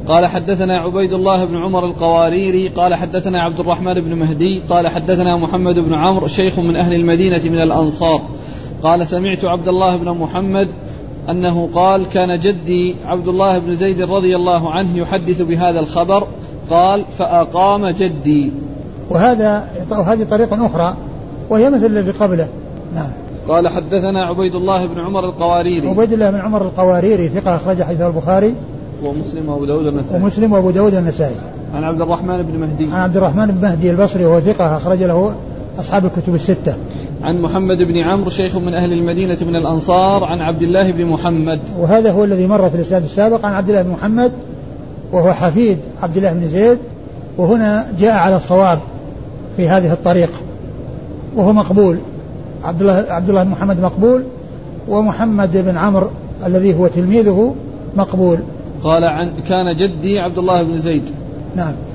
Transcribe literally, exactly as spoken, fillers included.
قال حدثنا عبيد الله بن عمر القواريري قال حدثنا عبد الرحمن بن مهدي قال حدثنا محمد بن عمرو شيخ من أهل المدينة من الأنصار قال سمعت عبد الله بن محمد أنه قال كان جدي عبد الله بن زيد رضي الله عنه يحدث بهذا الخبر قال فأقام جدي. وهذا وهذه طريقة أخرى وهي مثل الذي قبله. نعم. قال حدثنا عبيد الله بن عمر القواريري عبيد الله بن عمر القواريري ثقة أخرج حديثه البخاري ومسلم وأبو داود النسائي ومسلم وأبو داود النسائي. عن عبد الرحمن بن مهدي عن عبد الرحمن بن مهدي البصري وهو ثقة أخرج له أصحاب الكتب الستة. عن محمد بن عمرو شيخ من أهل المدينة من الأنصار عن عبد الله بن محمد وهذا هو الذي مر في الإسناد السابق عن عبد الله بن محمد وهو حفيد عبد الله بن زيد وهنا جاء على الصواب في هذه الطريق وهو مقبول. عبد الله عبد الله بن محمد مقبول ومحمد بن عمرو الذي هو تلميذه مقبول. قال عن كان جدي عبد الله بن زيد. نعم.